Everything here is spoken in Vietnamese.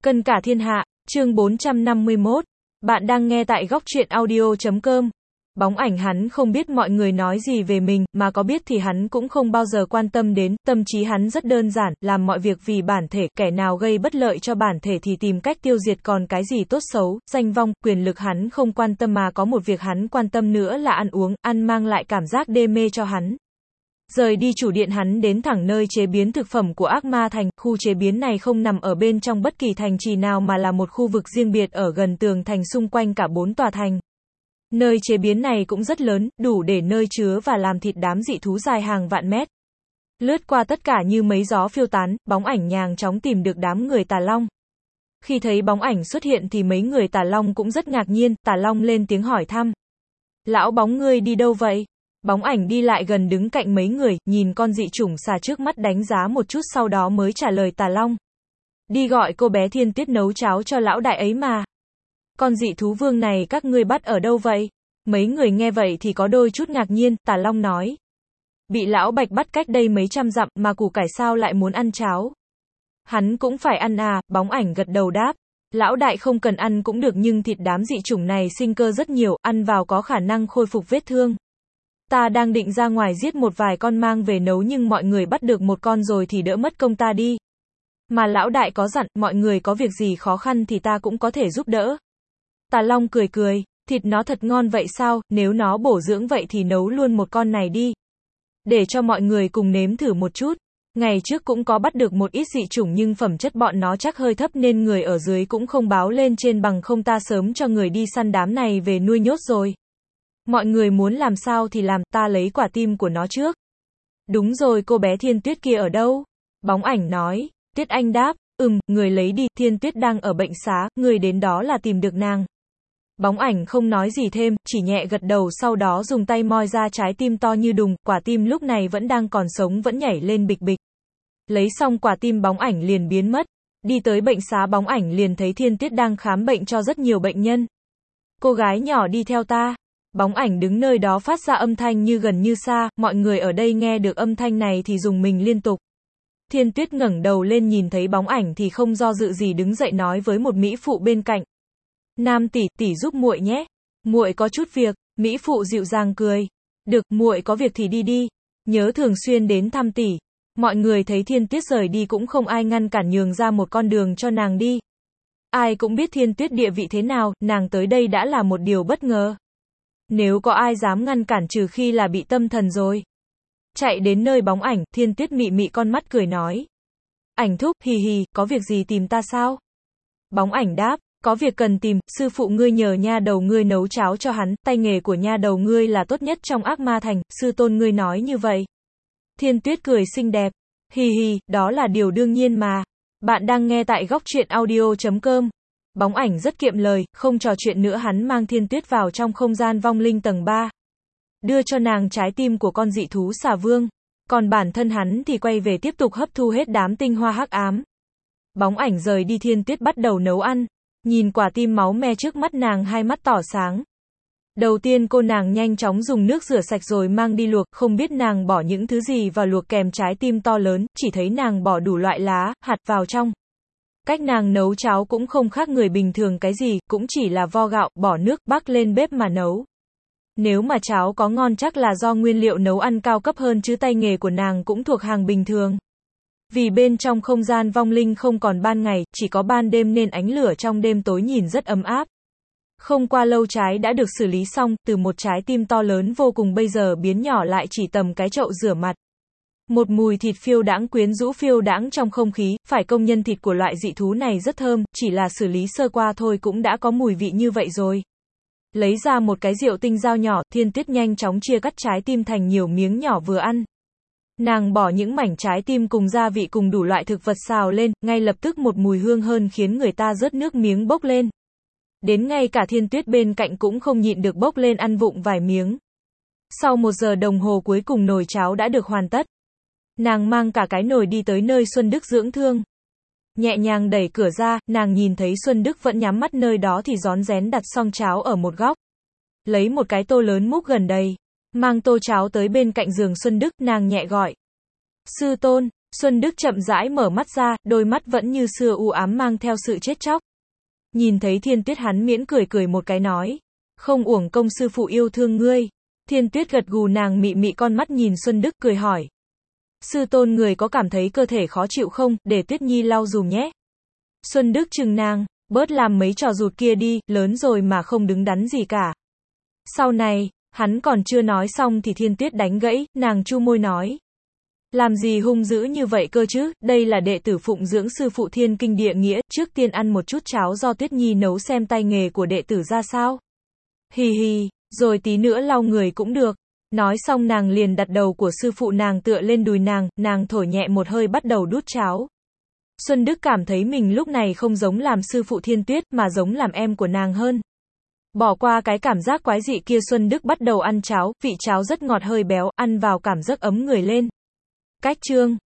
Cân cả thiên hạ, chương 451. Bạn đang nghe tại góc truyện audio.com. Bóng ảnh hắn không biết mọi người nói gì về mình, mà có biết thì hắn cũng không bao giờ quan tâm đến, tâm trí hắn rất đơn giản, làm mọi việc vì bản thể, kẻ nào gây bất lợi cho bản thể thì tìm cách tiêu diệt, còn cái gì tốt xấu, danh vong, quyền lực hắn không quan tâm, mà có một việc hắn quan tâm nữa là ăn uống, ăn mang lại cảm giác đê mê cho hắn. Rời đi chủ điện hắn đến thẳng nơi chế biến thực phẩm của Ác Ma Thành, khu chế biến này không nằm ở bên trong bất kỳ thành trì nào mà là một khu vực riêng biệt ở gần tường thành xung quanh cả 4 tòa thành. Nơi chế biến này cũng rất lớn, đủ để nơi chứa và làm thịt đám dị thú dài hàng vạn mét. Lướt qua tất cả như mấy gió phiêu tán, bóng ảnh nhanh chóng tìm được đám người Tà Long. Khi thấy bóng ảnh xuất hiện thì mấy người Tà Long cũng rất ngạc nhiên, Tà Long lên tiếng hỏi thăm. Lão bóng ngươi đi đâu vậy? Bóng ảnh đi lại gần đứng cạnh mấy người, nhìn con dị chủng xà trước mắt đánh giá một chút sau đó mới trả lời Tà Long. Đi gọi cô bé Thiên Tuyết nấu cháo cho lão đại ấy mà. Con dị thú vương này các ngươi bắt ở đâu vậy? Mấy người nghe vậy thì có đôi chút ngạc nhiên, Tà Long nói. Bị lão Bạch bắt cách đây mấy trăm dặm, mà củ cải sao lại muốn ăn cháo? Hắn cũng phải ăn à, bóng ảnh gật đầu đáp. Lão đại không cần ăn cũng được nhưng thịt đám dị chủng này sinh cơ rất nhiều, ăn vào có khả năng khôi phục vết thương. Ta đang định ra ngoài giết một vài con mang về nấu nhưng mọi người bắt được một con rồi thì đỡ mất công ta đi. Mà lão đại có dặn, mọi người có việc gì khó khăn thì ta cũng có thể giúp đỡ. Tà Long cười cười, thịt nó thật ngon vậy sao, nếu nó bổ dưỡng vậy thì nấu luôn một con này đi. Để cho mọi người cùng nếm thử một chút. Ngày trước cũng có bắt được một ít dị chủng nhưng phẩm chất bọn nó chắc hơi thấp nên người ở dưới cũng không báo lên trên, bằng không ta sớm cho người đi săn đám này về nuôi nhốt rồi. Mọi người muốn làm sao thì làm, ta lấy quả tim của nó trước. Đúng rồi, cô bé Thiên Tuyết kia ở đâu? Bóng ảnh nói. Tuyết Anh đáp, người lấy đi, Thiên Tuyết đang ở bệnh xá, người đến đó là tìm được nàng. Bóng ảnh không nói gì thêm, chỉ nhẹ gật đầu sau đó dùng tay moi ra trái tim to như đùng, quả tim lúc này vẫn đang còn sống vẫn nhảy lên bịch bịch. Lấy xong quả tim bóng ảnh liền biến mất. Đi tới bệnh xá bóng ảnh liền thấy Thiên Tuyết đang khám bệnh cho rất nhiều bệnh nhân. Cô gái nhỏ đi theo ta. Bóng ảnh đứng nơi đó phát ra âm thanh như gần như xa, mọi người ở đây nghe được âm thanh này thì rùng mình liên tục. Thiên Tuyết ngẩng đầu lên nhìn thấy bóng ảnh thì không do dự gì đứng dậy nói với một mỹ phụ bên cạnh. Nam tỷ, tỷ giúp muội nhé. Muội có chút việc, mỹ phụ dịu dàng cười. Được, muội có việc thì đi đi. Nhớ thường xuyên đến thăm tỷ. Mọi người thấy Thiên Tuyết rời đi cũng không ai ngăn cản, nhường ra một con đường cho nàng đi. Ai cũng biết Thiên Tuyết địa vị thế nào, nàng tới đây đã là một điều bất ngờ. Nếu có ai dám ngăn cản trừ khi là bị tâm thần rồi. Chạy đến nơi bóng ảnh, Thiên Tuyết mị mị con mắt cười nói. Ảnh thúc, hì hì, có việc gì tìm ta sao? Bóng ảnh đáp, có việc cần tìm, sư phụ ngươi nhờ nha đầu ngươi nấu cháo cho hắn, tay nghề của nha đầu ngươi là tốt nhất trong Ác Ma Thành, sư tôn ngươi nói như vậy. Thiên Tuyết cười xinh đẹp. Hì hì, đó là điều đương nhiên mà. Bạn đang nghe tại góc truyện audio.com. Bóng ảnh rất kiệm lời, không trò chuyện nữa hắn mang Thiên Tuyết vào trong không gian vong linh tầng 3. Đưa cho nàng trái tim của con dị thú xà vương. Còn bản thân hắn thì quay về tiếp tục hấp thu hết đám tinh hoa hắc ám. Bóng ảnh rời đi, Thiên Tuyết bắt đầu nấu ăn. Nhìn quả tim máu me trước mắt nàng hai mắt tỏ sáng. Đầu tiên cô nàng nhanh chóng dùng nước rửa sạch rồi mang đi luộc, không biết nàng bỏ những thứ gì vào luộc kèm trái tim to lớn, chỉ thấy nàng bỏ đủ loại lá, hạt vào trong. Cách nàng nấu cháo cũng không khác người bình thường cái gì, cũng chỉ là vo gạo, bỏ nước, bắc lên bếp mà nấu. Nếu mà cháo có ngon chắc là do nguyên liệu nấu ăn cao cấp hơn chứ tay nghề của nàng cũng thuộc hàng bình thường. Vì bên trong không gian vong linh không còn ban ngày, chỉ có ban đêm nên ánh lửa trong đêm tối nhìn rất ấm áp. Không qua lâu trái đã được xử lý xong, từ một trái tim to lớn vô cùng bây giờ biến nhỏ lại chỉ tầm cái chậu rửa mặt. Một mùi thịt phiêu đãng quyến rũ phiêu đãng trong không khí, phải công nhân thịt của loại dị thú này rất thơm, chỉ là xử lý sơ qua thôi cũng đã có mùi vị như vậy rồi. Lấy ra một cái rượu tinh dao nhỏ, Thiên Tuyết nhanh chóng chia cắt trái tim thành nhiều miếng nhỏ vừa ăn. Nàng bỏ những mảnh trái tim cùng gia vị cùng đủ loại thực vật xào lên, ngay lập tức một mùi hương hơn khiến người ta rớt nước miếng bốc lên. Đến ngay cả Thiên Tuyết bên cạnh cũng không nhịn được bốc lên ăn vụng vài miếng. Sau 1 giờ đồng hồ cuối cùng nồi cháo đã được hoàn tất. Nàng mang cả cái nồi đi tới nơi Xuân Đức dưỡng thương. Nhẹ nhàng đẩy cửa ra, nàng nhìn thấy Xuân Đức vẫn nhắm mắt nơi đó thì rón rén đặt xong cháo ở một góc. Lấy một cái tô lớn múc gần đầy. Mang tô cháo tới bên cạnh giường Xuân Đức, nàng nhẹ gọi. Sư tôn. Xuân Đức chậm rãi mở mắt ra, đôi mắt vẫn như xưa u ám mang theo sự chết chóc. Nhìn thấy Thiên Tuyết hắn miễn cười cười một cái nói. Không uổng công sư phụ yêu thương ngươi. Thiên Tuyết gật gù, nàng mị mị con mắt nhìn Xuân Đức cười hỏi. Sư tôn người có cảm thấy cơ thể khó chịu không, để Tuyết Nhi lau dùm nhé. Xuân Đức chừng nàng, bớt làm mấy trò rụt kia đi, lớn rồi mà không đứng đắn gì cả. Sau này, hắn còn chưa nói xong thì Thiên Tuyết đánh gãy, nàng chu môi nói. Làm gì hung dữ như vậy cơ chứ, đây là đệ tử phụng dưỡng sư phụ thiên kinh địa nghĩa, trước tiên ăn một chút cháo do Tuyết Nhi nấu xem tay nghề của đệ tử ra sao. Hì hì, rồi tí nữa lau người cũng được. Nói xong nàng liền đặt đầu của sư phụ nàng tựa lên đùi nàng thổi nhẹ một hơi bắt đầu đút cháo. Xuân Đức cảm thấy mình lúc này không giống làm sư phụ Thiên Tuyết mà giống làm em của nàng hơn. Bỏ qua cái cảm giác quái dị kia, Xuân Đức bắt đầu ăn cháo, vị cháo rất ngọt hơi béo, ăn vào cảm giác ấm người lên. Cách chương